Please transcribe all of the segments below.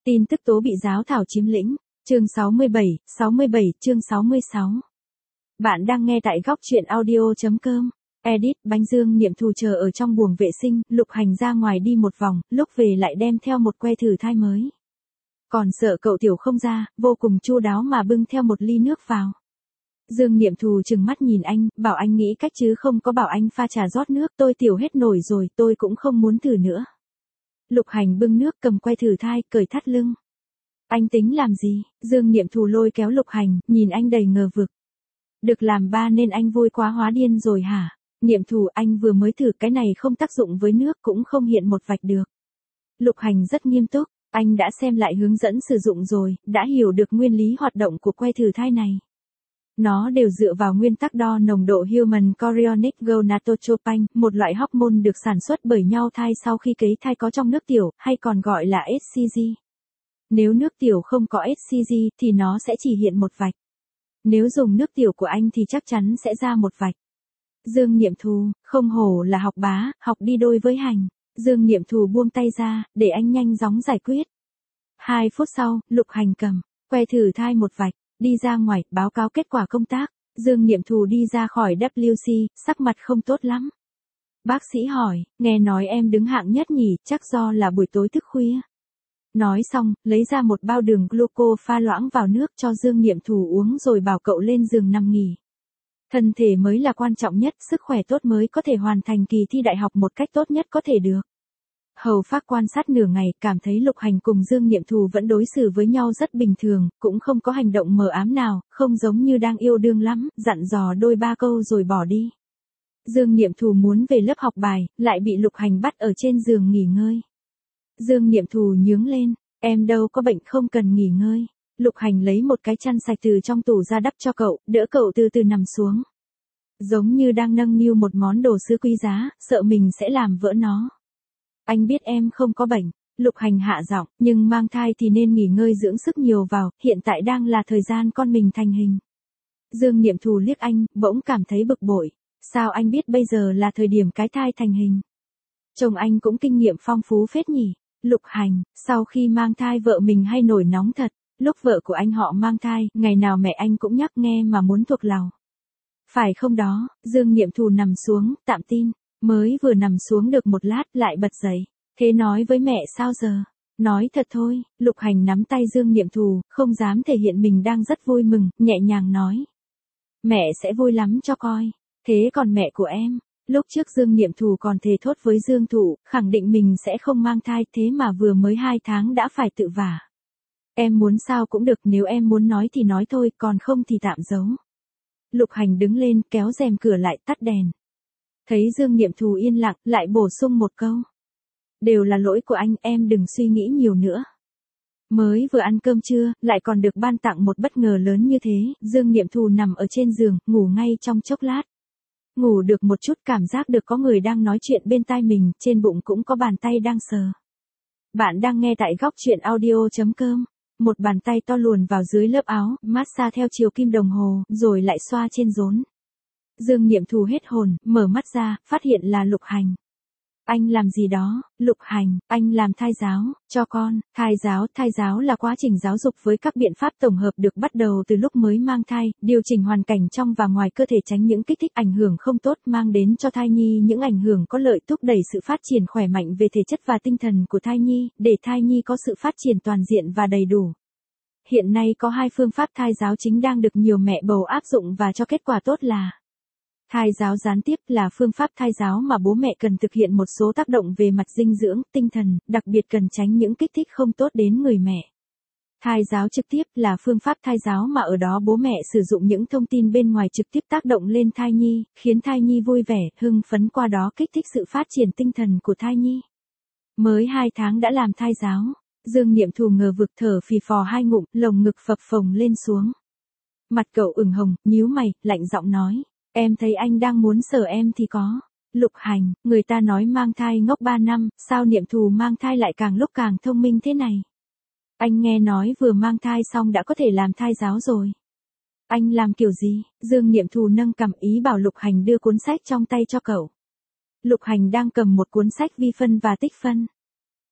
Tin tức tố bị giáo thảo chiếm lĩnh. Chương 67 chương 66. Bạn đang nghe tại góc truyện audio.com. Edit. Bánh Dương Niệm Thù chờ ở trong buồng vệ sinh, Lục Hành ra ngoài đi một vòng, lúc về lại đem theo một que thử thai mới. Còn sợ cậu tiểu không ra, vô cùng chu đáo mà bưng theo một ly nước vào. Dương Niệm Thù trừng mắt nhìn anh, bảo anh nghĩ cách chứ không có bảo anh pha trà rót nước, tôi tiểu hết nổi rồi, tôi cũng không muốn thử nữa. Lục Hành bưng nước cầm que thử thai, cởi thắt lưng. Anh tính làm gì? Dương Niệm Thù lôi kéo Lục Hành, nhìn anh đầy ngờ vực. Được làm ba nên anh vui quá hóa điên rồi hả? Niệm Thù, anh vừa mới thử cái này không tác dụng với nước cũng không hiện một vạch được. Lục Hành rất nghiêm túc, anh đã xem lại hướng dẫn sử dụng rồi, đã hiểu được nguyên lý hoạt động của que thử thai này. Nó đều dựa vào nguyên tắc đo nồng độ Human Chorionic Gonadotropin, một loại hormone được sản xuất bởi nhau thai sau khi cấy thai có trong nước tiểu, hay còn gọi là HCG. Nếu nước tiểu không có HCG thì nó sẽ chỉ hiện một vạch. Nếu dùng nước tiểu của anh thì chắc chắn sẽ ra một vạch. Dương Niệm Thù, không hổ là học bá, học đi đôi với hành. Dương Niệm Thù buông tay ra, để anh nhanh chóng giải quyết. 2 phút sau, Lục Hành cầm que thử thai một vạch, đi ra ngoài, báo cáo kết quả công tác. Dương Niệm Thù đi ra khỏi WC, sắc mặt không tốt lắm. Bác sĩ hỏi, nghe nói em đứng hạng nhất nhỉ, chắc do là buổi tối thức khuya. Nói xong, lấy ra một bao đường gluco pha loãng vào nước cho Dương Niệm Thù uống rồi bảo cậu lên giường nằm nghỉ. Thân thể mới là quan trọng nhất, sức khỏe tốt mới có thể hoàn thành kỳ thi đại học một cách tốt nhất có thể được. Hầu Phác quan sát nửa ngày, cảm thấy Lục Hành cùng Dương Niệm Thù vẫn đối xử với nhau rất bình thường, cũng không có hành động mờ ám nào, không giống như đang yêu đương lắm, dặn dò đôi ba câu rồi bỏ đi. Dương Niệm Thù muốn về lớp học bài, lại bị Lục Hành bắt ở trên giường nghỉ ngơi. Dương Niệm Thù nhướng lên, em đâu có bệnh không cần nghỉ ngơi. Lục Hành lấy một cái chăn sạch từ trong tủ ra đắp cho cậu, đỡ cậu từ từ nằm xuống. Giống như đang nâng niu một món đồ sứ quý giá, sợ mình sẽ làm vỡ nó. Anh biết em không có bệnh. Lục Hành hạ giọng, nhưng mang thai thì nên nghỉ ngơi dưỡng sức nhiều vào, hiện tại đang là thời gian con mình thành hình. Dương Niệm Thù liếc anh, bỗng cảm thấy bực bội. Sao anh biết bây giờ là thời điểm cái thai thành hình? Chồng anh cũng kinh nghiệm phong phú phết nhỉ. Lục Hành, sau khi mang thai vợ mình hay nổi nóng thật. Lúc vợ của anh họ mang thai, ngày nào mẹ anh cũng nhắc nghe mà muốn thuộc lòng. Phải không đó? Dương Niệm Thù nằm xuống, tạm tin. Mới vừa nằm xuống được một lát lại bật dậy. Thế nói với mẹ sao giờ? Nói thật thôi. Lục Hành nắm tay Dương Niệm Thù, không dám thể hiện mình đang rất vui mừng, nhẹ nhàng nói. Mẹ sẽ vui lắm cho coi. Thế còn mẹ của em? Lúc trước Dương Niệm Thù còn thề thốt với Dương Thụ, khẳng định mình sẽ không mang thai, thế mà vừa mới 2 tháng đã phải tự vả. Em muốn sao cũng được, nếu em muốn nói thì nói thôi, còn không thì tạm giấu. Lục Hành đứng lên, kéo rèm cửa lại, tắt đèn. Thấy Dương Niệm Thù yên lặng, lại bổ sung một câu. Đều là lỗi của anh, em đừng suy nghĩ nhiều nữa. Mới vừa ăn cơm trưa, lại còn được ban tặng một bất ngờ lớn như thế, Dương Niệm Thù nằm ở trên giường, ngủ ngay trong chốc lát. Ngủ được một chút, cảm giác được có người đang nói chuyện bên tai mình, trên bụng cũng có bàn tay đang sờ. Bạn đang nghe tại góc truyện audio.com. Một bàn tay to luồn vào dưới lớp áo, massage theo chiều kim đồng hồ, rồi lại xoa trên rốn. Dương Niệm Thù hết hồn, mở mắt ra, phát hiện là Lục Hành. Anh làm gì đó? Lục Hành, anh làm thai giáo, cho con. Thai giáo là quá trình giáo dục với các biện pháp tổng hợp được bắt đầu từ lúc mới mang thai, điều chỉnh hoàn cảnh trong và ngoài cơ thể tránh những kích thích ảnh hưởng không tốt mang đến cho thai nhi những ảnh hưởng có lợi, thúc đẩy sự phát triển khỏe mạnh về thể chất và tinh thần của thai nhi, để thai nhi có sự phát triển toàn diện và đầy đủ. Hiện nay có 2 phương pháp thai giáo chính đang được nhiều mẹ bầu áp dụng và cho kết quả tốt là thai giáo gián tiếp, là phương pháp thai giáo mà bố mẹ cần thực hiện một số tác động về mặt dinh dưỡng, tinh thần, đặc biệt cần tránh những kích thích không tốt đến người mẹ. Thai giáo trực tiếp là phương pháp thai giáo mà ở đó bố mẹ sử dụng những thông tin bên ngoài trực tiếp tác động lên thai nhi, khiến thai nhi vui vẻ, hưng phấn, qua đó kích thích sự phát triển tinh thần của thai nhi. Mới 2 tháng đã làm thai giáo, Dương Niệm Thù ngờ vực, thở phì phò 2 ngụm, lồng ngực phập phồng lên xuống. Mặt cậu ửng hồng, nhíu mày, lạnh giọng nói. Em thấy anh đang muốn sờ em thì có. Lục Hành, người ta nói mang thai ngốc 3 năm, sao Niệm Thù mang thai lại càng lúc càng thông minh thế này? Anh nghe nói vừa mang thai xong đã có thể làm thai giáo rồi. Anh làm kiểu gì? Dương Niệm Thù nâng cằm, ý bảo Lục Hành đưa cuốn sách trong tay cho cậu. Lục Hành đang cầm một cuốn sách vi phân và tích phân.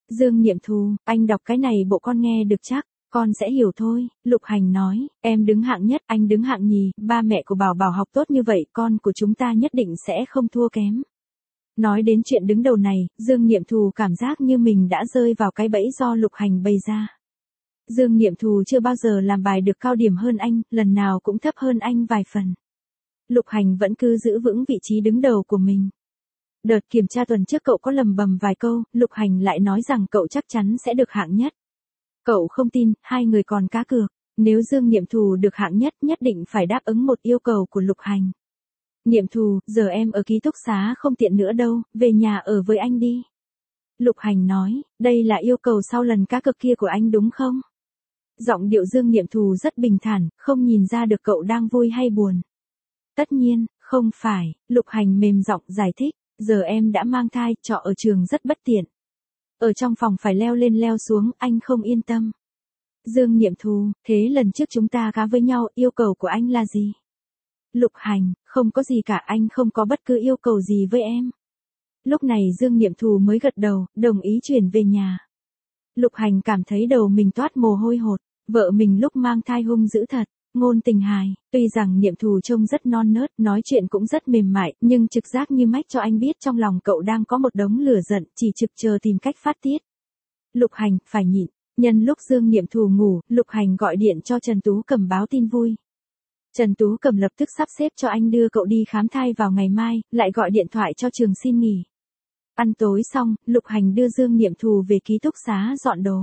Dương Niệm Thù, anh đọc cái này bộ con nghe được chắc, con sẽ hiểu thôi. Lục Hành nói, em đứng hạng nhất, anh đứng hạng nhì, ba mẹ của Bảo Bảo học tốt như vậy, con của chúng ta nhất định sẽ không thua kém. Nói đến chuyện đứng đầu này, Dương Niệm Thù cảm giác như mình đã rơi vào cái bẫy do Lục Hành bày ra. Dương Niệm Thù chưa bao giờ làm bài được cao điểm hơn anh, lần nào cũng thấp hơn anh vài phần. Lục Hành vẫn cứ giữ vững vị trí đứng đầu của mình. Đợt kiểm tra tuần trước cậu có lầm bầm vài câu, Lục Hành lại nói rằng cậu chắc chắn sẽ được hạng nhất. Cậu không tin, hai người còn cá cược. Nếu Dương Niệm Thù được hạng nhất, nhất định phải đáp ứng một yêu cầu của Lục Hành. Niệm Thù, giờ em ở ký túc xá không tiện nữa đâu, về nhà ở với anh đi. Lục Hành nói, đây là yêu cầu sau lần cá cược kia của anh đúng không? Giọng điệu Dương Niệm Thù rất bình thản, không nhìn ra được cậu đang vui hay buồn. Tất nhiên, không phải, Lục Hành mềm giọng giải thích, giờ em đã mang thai, trọ ở trường rất bất tiện. Ở trong phòng phải leo lên leo xuống, anh không yên tâm. Dương Niệm Thù, thế lần trước chúng ta gá với nhau, yêu cầu của anh là gì? Lục Hành, không có gì cả, anh không có bất cứ yêu cầu gì với em. Lúc này Dương Niệm Thù mới gật đầu, đồng ý chuyển về nhà. Lục Hành cảm thấy đầu mình toát mồ hôi hột, vợ mình lúc mang thai hung dữ thật, ngôn tình hài, tuy rằng Niệm Thù trông rất non nớt, nói chuyện cũng rất mềm mại, nhưng trực giác như mách cho anh biết trong lòng cậu đang có một đống lửa giận, chỉ trực chờ tìm cách phát tiết. Lục Hành, phải nhịn, nhân lúc Dương Niệm Thù ngủ, Lục Hành gọi điện cho Trần Tú Cầm báo tin vui. Trần Tú Cầm lập tức sắp xếp cho anh đưa cậu đi khám thai vào ngày mai, lại gọi điện thoại cho trường xin nghỉ. Ăn tối xong, Lục Hành đưa Dương Niệm Thù về ký túc xá dọn đồ.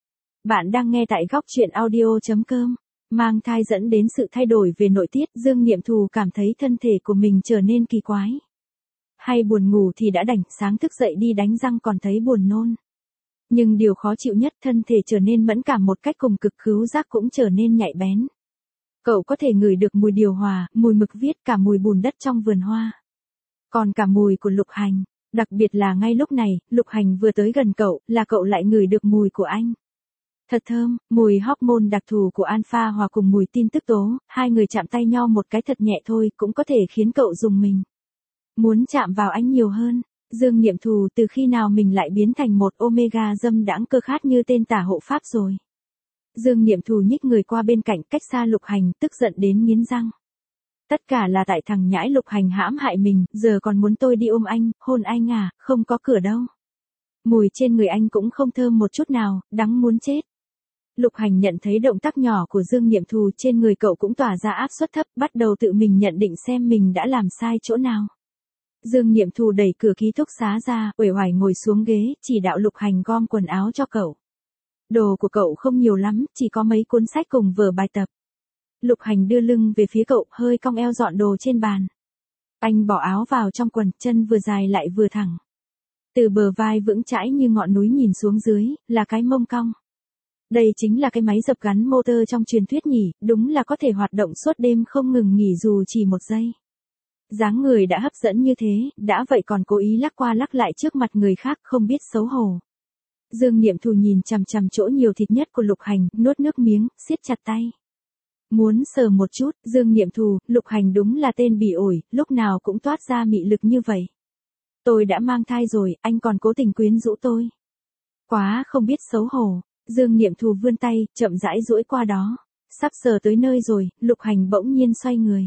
Bạn đang nghe tại góc truyện audio.com. Mang thai dẫn đến sự thay đổi về nội tiết, Dương Niệm Thù cảm thấy thân thể của mình trở nên kỳ quái. Hay buồn ngủ thì đã đành, sáng thức dậy đi đánh răng còn thấy buồn nôn. Nhưng điều khó chịu nhất, thân thể trở nên mẫn cảm một cách cùng cực, khứu giác cũng trở nên nhạy bén. Cậu có thể ngửi được mùi điều hòa, mùi mực viết, cả mùi bùn đất trong vườn hoa. Còn cả mùi của Lục Hành. Đặc biệt là ngay lúc này, Lục Hành vừa tới gần cậu, là cậu lại ngửi được mùi của anh. Thật thơm, mùi hormone đặc thù của alpha hòa cùng mùi tin tức tố, hai người chạm tay nhau một cái thật nhẹ thôi cũng có thể khiến cậu rùng mình. Muốn chạm vào anh nhiều hơn, Dương Niệm Thù, từ khi nào mình lại biến thành một omega dâm đãng cơ khát như tên tả hộ pháp rồi. Dương Niệm Thù nhích người qua bên cạnh, cách xa Lục Hành, tức giận đến nghiến răng. Tất cả là tại thằng nhãi Lục Hành hãm hại mình, giờ còn muốn tôi đi ôm anh, hôn anh à, không có cửa đâu. Mùi trên người anh cũng không thơm một chút nào, đắng muốn chết. Lục Hành nhận thấy động tác nhỏ của Dương Niệm Thù trên người cậu cũng tỏa ra áp suất thấp, bắt đầu tự mình nhận định xem mình đã làm sai chỗ nào. Dương Niệm Thù đẩy cửa ký túc xá ra, uể oải ngồi xuống ghế, chỉ đạo Lục Hành gom quần áo cho cậu. Đồ của cậu không nhiều lắm, chỉ có mấy cuốn sách cùng vở bài tập. Lục Hành đưa lưng về phía cậu, hơi cong eo dọn đồ trên bàn. Anh bỏ áo vào trong quần, chân vừa dài lại vừa thẳng. Từ bờ vai vững chãi như ngọn núi nhìn xuống dưới, là cái mông cong. Đây chính là cái máy dập gắn motor trong truyền thuyết nhỉ, đúng là có thể hoạt động suốt đêm không ngừng nghỉ dù chỉ một giây. Dáng người đã hấp dẫn như thế, đã vậy còn cố ý lắc qua lắc lại trước mặt người khác, không biết xấu hổ. Dương Niệm Thù nhìn chằm chằm chỗ nhiều thịt nhất của Lục Hành, nuốt nước miếng, siết chặt tay. Muốn sờ một chút, Dương Niệm Thù, Lục Hành đúng là tên bỉ ổi, lúc nào cũng toát ra mị lực như vậy. Tôi đã mang thai rồi, anh còn cố tình quyến rũ tôi. Quá không biết xấu hổ. Dương Niệm Thù vươn tay, chậm rãi duỗi qua đó. Sắp sờ tới nơi rồi, Lục Hành bỗng nhiên xoay người.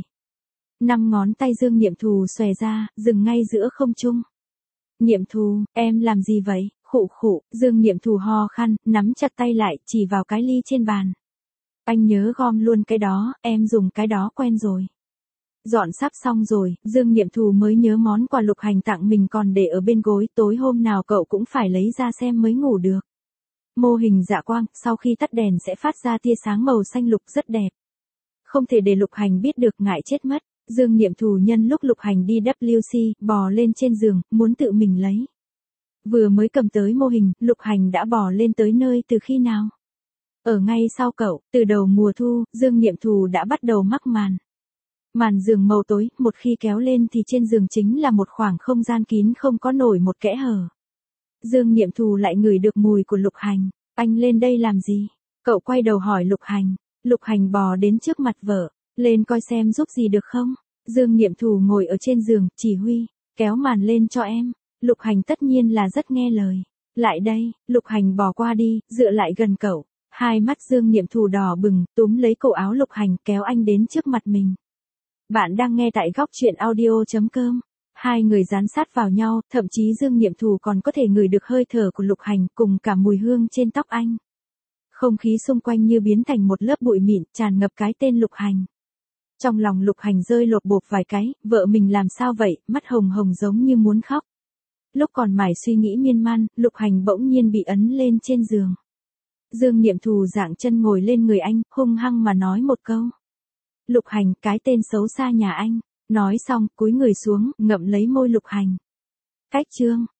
5 ngón tay Dương Niệm Thù xòe ra, dừng ngay giữa không trung. Niệm Thù, em làm gì vậy? Khụ khụ, Dương Niệm Thù ho khan, nắm chặt tay lại, chỉ vào cái ly trên bàn. Anh nhớ gom luôn cái đó, em dùng cái đó quen rồi. Dọn sắp xong rồi, Dương Niệm Thù mới nhớ món quà Lục Hành tặng mình còn để ở bên gối, tối hôm nào cậu cũng phải lấy ra xem mới ngủ được. Mô hình dạ quang, sau khi tắt đèn sẽ phát ra tia sáng màu xanh lục rất đẹp. Không thể để Lục Hành biết được, ngại chết mất. Dương Niệm Thù nhân lúc Lục Hành đi WC, bò lên trên giường, muốn tự mình lấy. Vừa mới cầm tới mô hình, Lục Hành đã bò lên tới nơi từ khi nào? Ở ngay sau cậu, từ đầu mùa thu, Dương Niệm Thù đã bắt đầu mắc màn. Màn giường màu tối, một khi kéo lên thì trên giường chính là một khoảng không gian kín không có nổi một kẽ hở. Dương Niệm Thù lại ngửi được mùi của Lục Hành. Anh lên đây làm gì? Cậu quay đầu hỏi Lục Hành. Lục Hành bò đến trước mặt vợ. Lên coi xem giúp gì được không? Dương Niệm Thù ngồi ở trên giường, chỉ huy. Kéo màn lên cho em. Lục Hành tất nhiên là rất nghe lời. Lại đây, Lục Hành bò qua đi, dựa lại gần cậu. Hai mắt Dương Niệm Thù đỏ bừng, túm lấy cổ áo Lục Hành kéo anh đến trước mặt mình. Bạn đang nghe tại góc chuyện audio.com. Hai người dán sát vào nhau, thậm chí Dương Niệm Thù còn có thể ngửi được hơi thở của Lục Hành cùng cả mùi hương trên tóc anh. Không khí xung quanh như biến thành một lớp bụi mịn tràn ngập cái tên Lục Hành. Trong lòng Lục Hành rơi lột bột vài cái, vợ mình làm sao vậy, mắt hồng hồng giống như muốn khóc. Lúc còn mải suy nghĩ miên man, Lục Hành bỗng nhiên bị ấn lên trên giường. Dương Niệm Thù dạng chân ngồi lên người anh, hung hăng mà nói một câu. Lục Hành, cái tên xấu xa nhà anh. Nói xong, cúi người xuống, ngậm lấy môi Lục Hành. Cách chương.